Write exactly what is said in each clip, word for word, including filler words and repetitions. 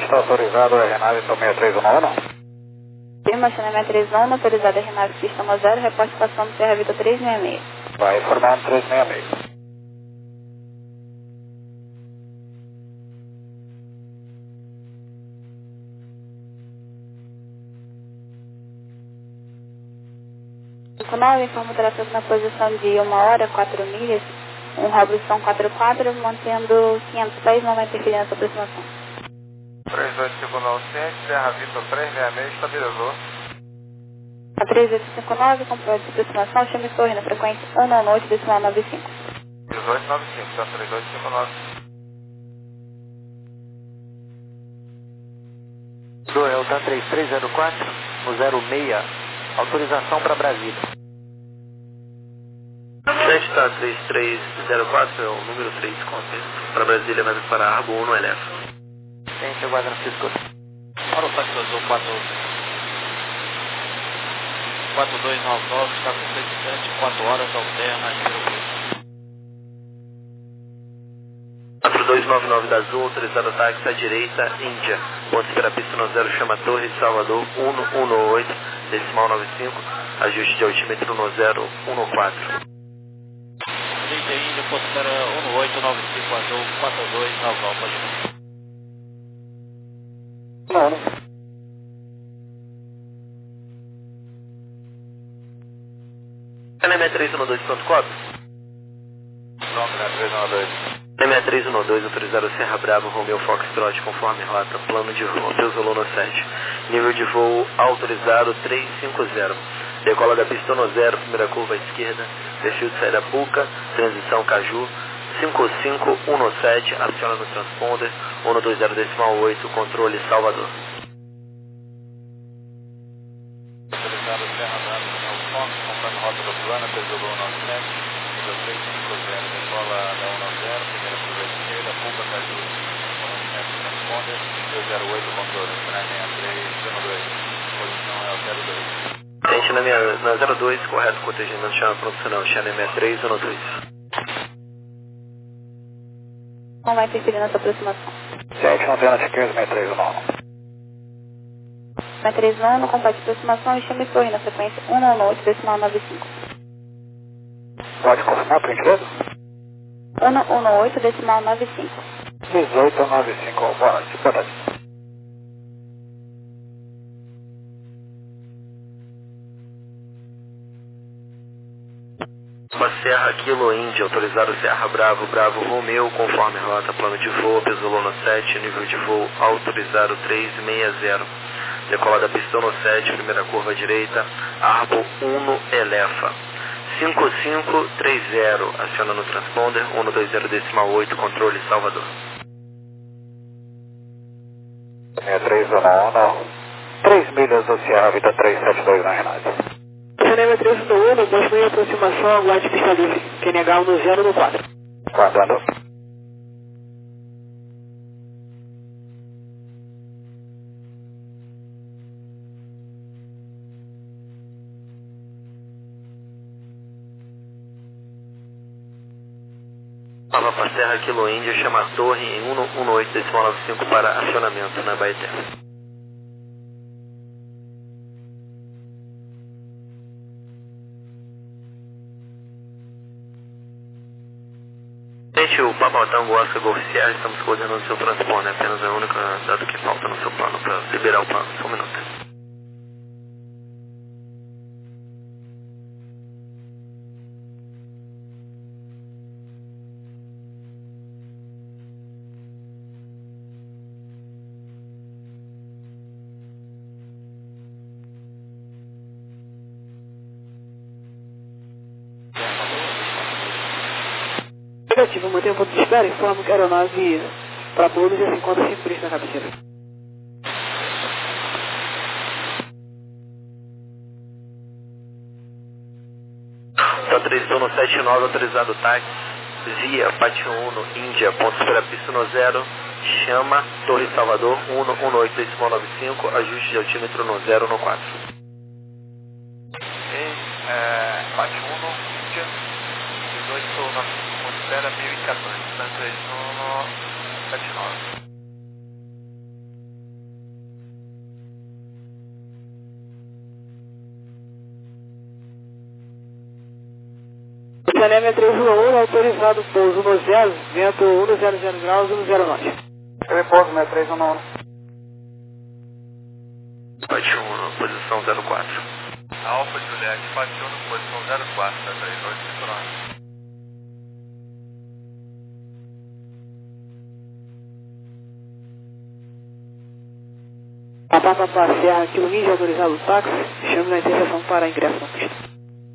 está autorizado a Renave para seis três um nove. Firma China seis três um, autorizada a Renave Pista zero, reporte passando Serra Vitor três seis seis. Vai informando três seis seis. cinco nove, informa o tráfego na posição de uma hora, quatro milhas, um Robinson quatro quatro, mantendo quinhentos pés, não vai interferir nessa aproximação. três dois cinco nove sete, Serra Vitor três seis seis, estabilizou. A três oito cinco nove, comprovado de aproximação, chame torre na frequência um nove oito, decimal nove cinco. dezoito nove cinco, tá? três dois cinco nove. Do Elta três três zero quatro, no zero seis, autorização para Brasília. sete tá três três zero quatro, é o número três, para Brasília, vai para Arbo um no L F. Gente, aguarda Francisco. Para o táxi azul quatro dois nove nove, está com cento e sete, quatro horas, alterna, número quatro dois nove nove da Azul, autorizado táxi à direita, Índia. Ponto para a pista no zero, chama Torre, Salvador, um um oito, decimal nove cinco, ajuste de altímetro no zero um quatro. Índia, Índia, ponto para um oito nove cinco, Azul, quatro dois nove nove, pode ir. Não, não. N M três um dois ponto quatro? Pronto, né? três um dois. N M três um dois, autorizado Serra Bravo, Romeo Foxtrot, conforme rota, plano de voo, Pesolou no sete. Nível de voo autorizado três cinco zero. Decola da pista no zero, primeira curva à esquerda, perfil de saída Puca, transição Caju, cinco cinco um sete, aciona no transponder, um dois zero decimal oito, controle Salvador. Autorizado Serra Bravo, Romeo Fox, conforme rota do plano, Pesolou no sete, nível três cinco zero, decola da um zero, primeira curva à esquerda, Puca, Caju, um sete, transponder, dois zero oito, controle, China seis três um dois, posição é o zero dois. Gente, na, minha, na zero dois, correto, contingente, chama profissional, China seis três um dois. Não vai interferir nessa aproximação. Gente, não tem na esquerda, seis três um nove. seis três um, no compasso de aproximação, e chame torre na frequência um nove oito, decimal nove cinco. Pode confirmar, por gentileza? um nove oito, decimal nove cinco. dezoito nove cinco, boa noite, boa noite. Uma Serra Kilo Índia, autorizado Serra Bravo, Bravo Romeo, conforme rota, plano de voo, Pesolou no sete, nível de voo autorizado três seis zero. Decola da pista no sete, primeira curva à direita, Arbo um Elefa. cinco cinco três zero, aciona no transponder, um dois zero decimal oito, controle Salvador. seis três um nove, três milhas do Sierra Vida três sete dois na Renate. China três um um, construir aproximação, aguarde pista livre, Q N H um zero quatro. Guardando. Nova para Serra Kilo Índia, chama a Torre em um um oito decimal nove cinco para acionamento na Baeté. Gente, o Papa Tango Oscar Golf Sierra, estamos coordenando o seu transponder, apenas a única dado que falta no seu plano para liberar o plano. Só um minuto. Negativo, mantém um ponto de espera, informo que a aeronave para pouso já se encontra sem turista na cabeceira. Tá três um sete nove, autorizado táxi, via Pátio um, Índia, ponto para pista no zero, chama Torre Salvador, um um oito decimal nove cinco, ajuste de altímetro no zero no quatro. Ok, é, Pátio um, Índia, dezoito nove cinco, ponto espera, mil e quatorze, três um sete nove. Janema três um um, autorizado pouso no zero, vento cento graus, cento nove. Eu pouso no três um um. Bate um, posição zero quatro. Alfa Juliette, bate um, posição zero quatro, tá três oito cinco nove. Papá, papá, Serra, Kilo Índia, autorizado o táxi, chame na interseção para ingresso na pista.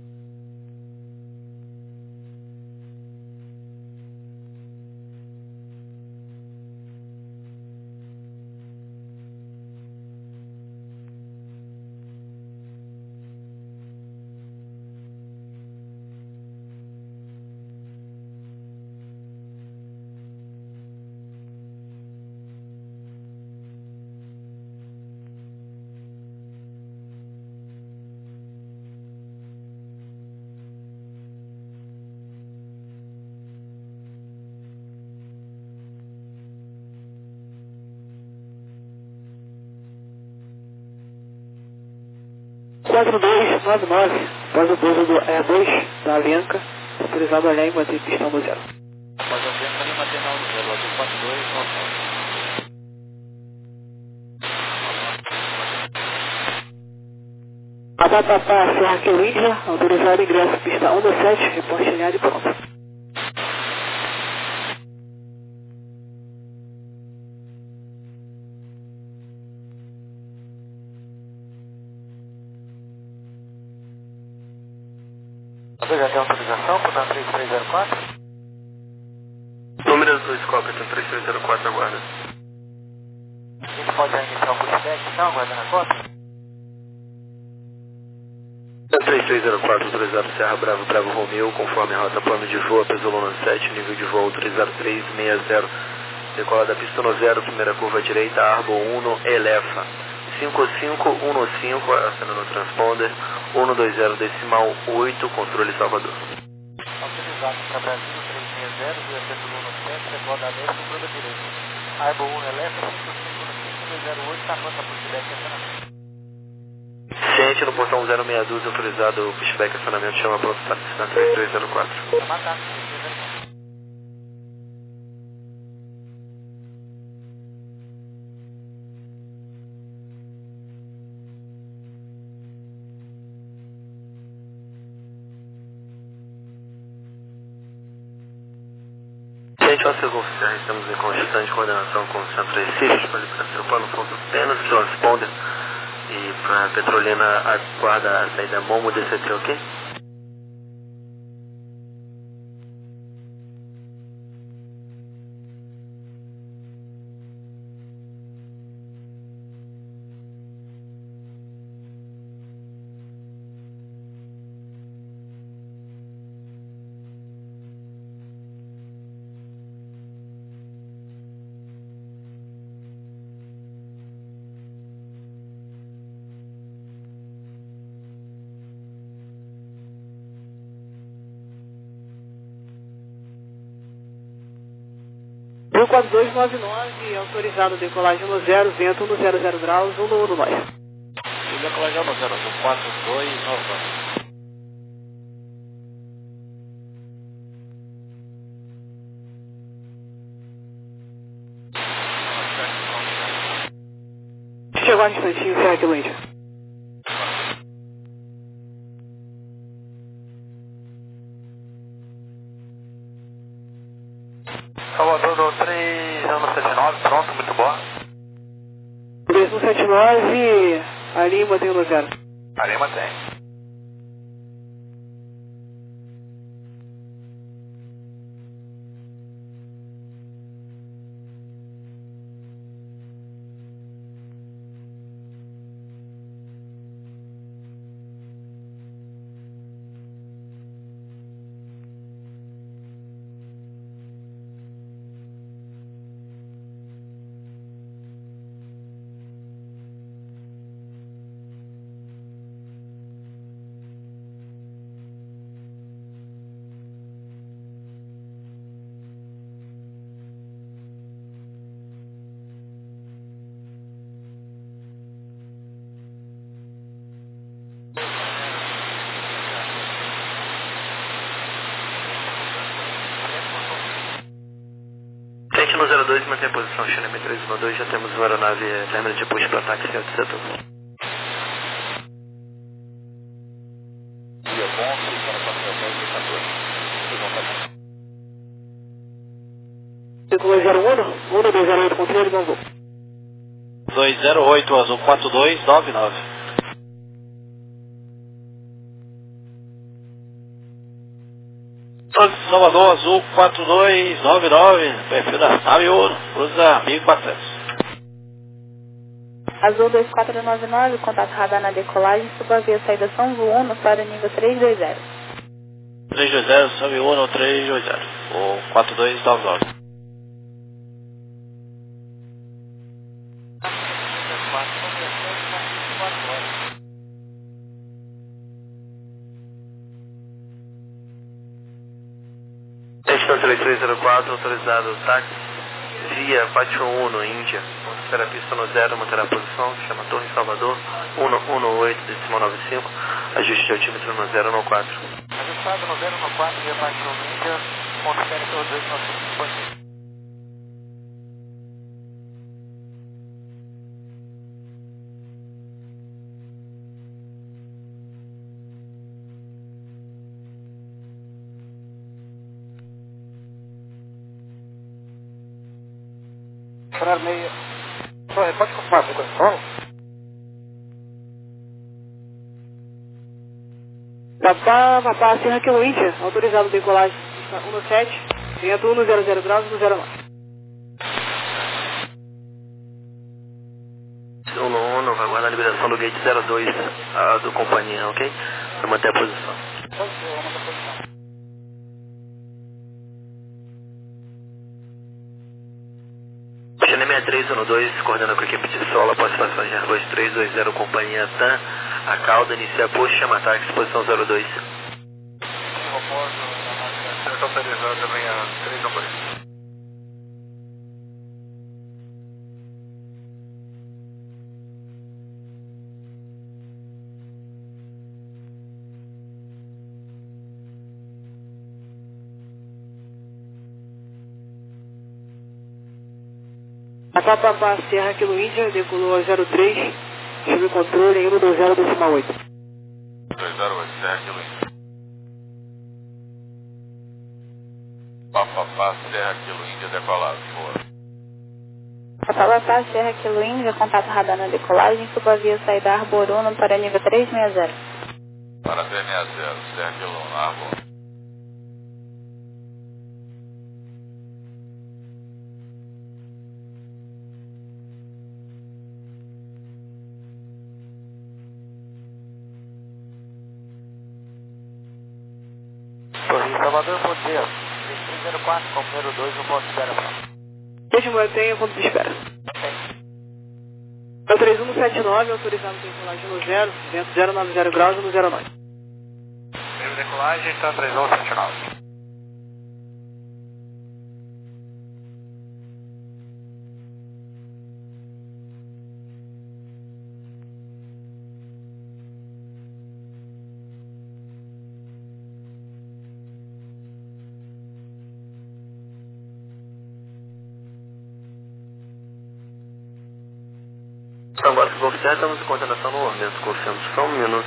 quatro dois nove nove, após o pouso do E dois da Avianca, autorizado a olhar e manter pistão no zero. Após a Avianca, ali manter na zero, azul quatro dois nove nove. Papá, papá, Serra, Kilo Índia, autorizado ingresso pista um dois sete, reporte alinhado e pronto. Você já tem autorização para dar três três zero quatro? Número dois, cópia, tem três três zero quatro, aguarda. A gente pode iniciar o pushback, então, aguardando a cópia? três três zero quatro, autorizado Serra Bravo, Bravo Romeu, conforme a rota plano de voo, Pesolona sete, nível de voo autorizado três seis zero. Decola da pista no zero, primeira curva direita, Arbo um, Elefa. cinco cinco um cinco, acionando o transponder, um dois zero decimal oito, controle Salvador. Autorizado para Brasil três seis zero, via Pesolona sete, decola da leste, curva direita. Arbo um, Elefa, cinco cinco um cinco, dois zero oito, tá pronta pushback, acionamento. Ciente no portão zero seis dois, autorizado pushback, acionamento, chama pronto para na três três zero quatro. Chamar táxi, três três zero quatro. Ciente ao segundo oficial, estamos em constante coordenação com o Centro Recife, para liberar seu plano, falta apenas transponder. E para a Petrolina aguarda a saída Momo D C T, ok? quatro dois nove nove, autorizado decolagem no zero, vento no zero zero graus, um no nove. E decolagem no zero, azul quatro dois nove nove. Chegou um instantinho, Serra, Kilo Índia. Salvador do três um sete nove, pronto, muito boa. três um sete nove, ali mantém no zero. Ali mantém. dois, mantém a posição, Xaneme três um dois, já temos uma aeronave término de push para ataque em outro setor. Dia bom, para quatro dez e quatorze. Decolou zero um, um dois zero oito, controle, bom voo. dois zero oito Azul quatro dois nove nove. Salvador Azul quatro dois nove nove, perfil da nave Uno, cruza mil e quatrocentos. Azul dois quatro nove nove, contato radar na decolagem, subavia saída São Uno para nível três dois zero. três dois zero, São Uno três dois zero, ou quatro dois nove nove. Questão três três zero quatro, autorizado táxi via Pátio Uno, Índia. Espera a pista no zero, manter a posição, chama Torre Salvador, um um oito, decimal nove cinco, ajuste de altímetro no zero no quatro. Ajustado no zero no quatro, via Pátio Uno, Índia, ponto sério pelo dois nove cinco. Horário meia. Pode confirmar a frequência? Papá, papá, Serra Kilo Índia, autorizado decolagem um sete, vento um zero zero graus, um zero nove. um um, vai guardar a liberação do gate zero dois a do companhia, ok? Vai manter a posição. Pode ser, vamos manter a posição. Xaneme três um dois, coordenando com a equipe de solo, após passageiro dois três dois zero, companhia TAM, a cauda, inicia push, chama ataque, posição zero dois. Eu estou autorizado também a três um dois. Papá, papá, Serra Kilo Índia, decolou a zero três, sob controle em um dois zero, decimal oito. dois zero oito, Serra Kilo Índia. Papapá, Serra Kilo Índia, decolado, boa. Papá, papá, Serra Kilo Índia, contato radar na decolagem, subavia saída Arbor Uno para nível três seis zero. Para três seis zero, Serra Kilo Uno, Arbor. Torre Salvador, bom dia. três três zero quatro, companheiro dois, um ponto zero. Deixa eu manter ponto de espera. É o três um sete nove, autorizado decolagem no zero, vento zero nove zero graus, no zero nove. Nível de decolagem, então três um sete nove. Agora, se for certo, estamos em coordenação no momento, confiamos só um minuto.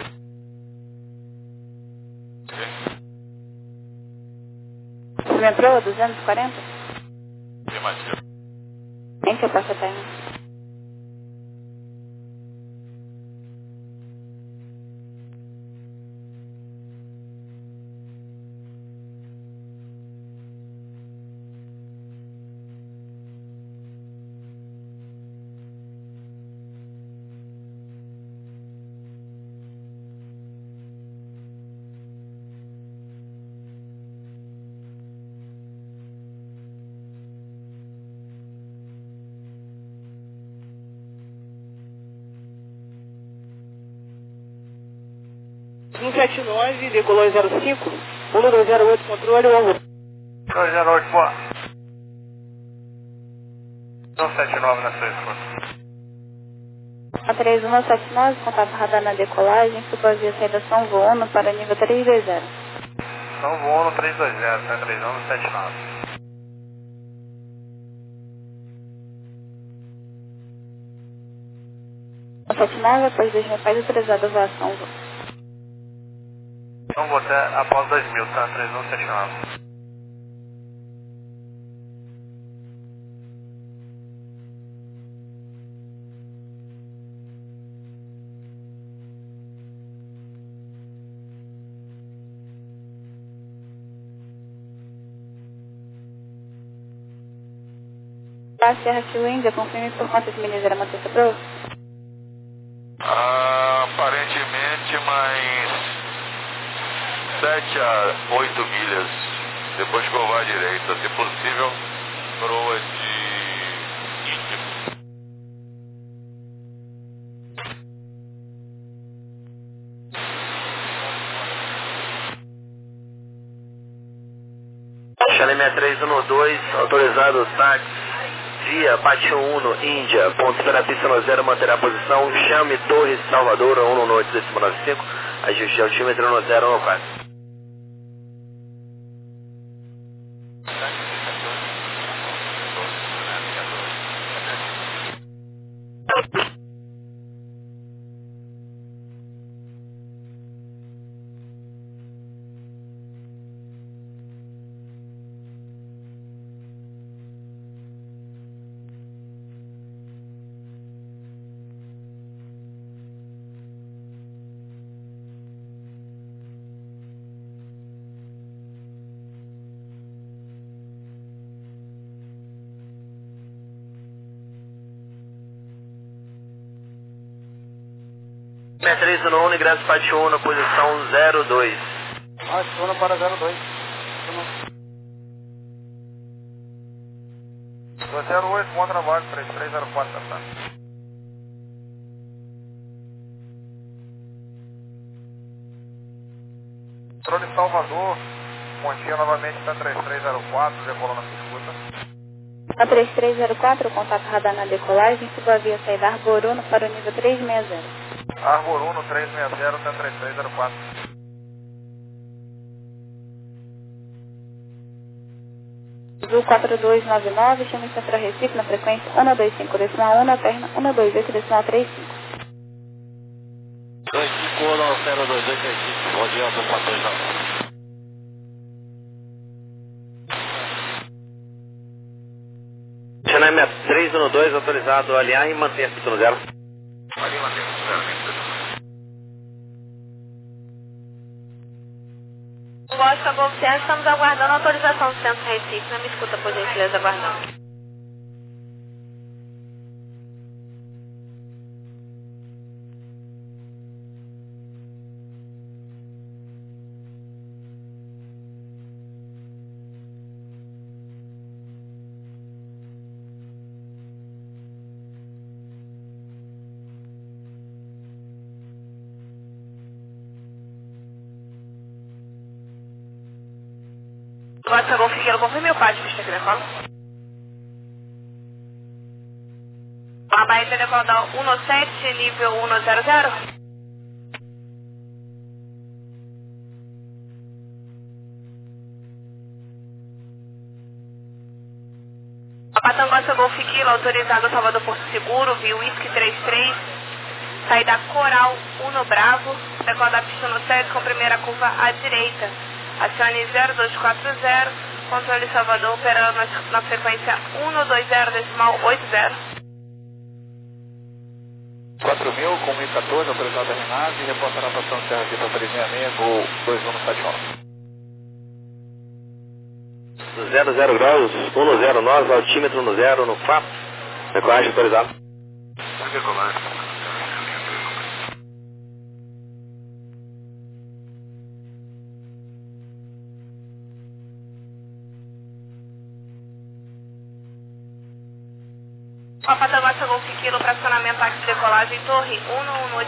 Você entrou duzentos e quarenta? Afirmativo. Em que eu posso até aí? um sete nove, decolou zero cinco, um dois zero oito, controle, alô. dois zero oito, boa. um sete nove na sua escuta. A três um sete nove, contato radar na decolagem, subavia saída São Uno para nível três dois zero. São Uno três dois zero, tá três um sete nove. sete nove, após dois mil pés, autorizado a voação. Então vou até após dois mil, tá? três mil sete nove. A Serra Sul Índia, confirme por quantas milhas era manter sobrou? Ah, aparentemente mais sete a oito milhas. Depois curvar à direita. Se possível, coroa de Índia. Charlie sessenta e três um dois, autorizado táxi. Via Pátio um, Índia, ponto espera pista no zero, manterá a posição, chame Torres, Salvador, um no oito, décimo nove cinco, ajuste altímetro no zero, no quatro. sessenta e três um um, ingresso Pátio um, posição zero dois. Adiciona para zero dois. dois zero oito, bom trabalho, três três zero quatro, tá? Controle Salvador, Montinha novamente para três três zero quatro, decolando na escuta. A três três zero quatro, contato radar na decolagem, suba a via saída Arboruno para o nível trezentos e sessenta. Arbor um no trezentos e sessenta até três três zero quatro. Azul quatro dois nove nove, chama Central Recife na frequência um dois cinco decimal um, na perna um dois oito decimal trinta e cinco. dois cinco um zero dois oito Recife, rodeio azul quatro dois nove. Chennai sessenta e três um dois, autorizado a alinhar e manter a pista no zero. Ali mantém o zero. Oscar Golf Sierra, estamos aguardando a autorização do Centro Recife. Não me escuta, por gentileza, aguardando. Oscar Golf Sierra, confirme o pátio, pista aqui na cola. A Bahia Telecodal um sete, nível um zero zero. A Patangossa Golf Kilo, autorizado a Salvador Porto Seguro, via Whisky trinta e três, saída Coral um Bravo, decolar pista no sete com primeira curva à direita. Acione zero dois quatro zero, controle Salvador, operando na, na frequência um dois zero decimal oito zero. quatro mil, com mil e quatorze, autorizado a Renave, reporta na estação de Serra Vita três seis seis, voo dois um sete um. zero zero graus, um zero nove, altímetro no zero, no quatro. Decolagem autorizado. Decolagem. A Patangossa Golf Kilo, fracionamento táxi decolagem, torre um um oito.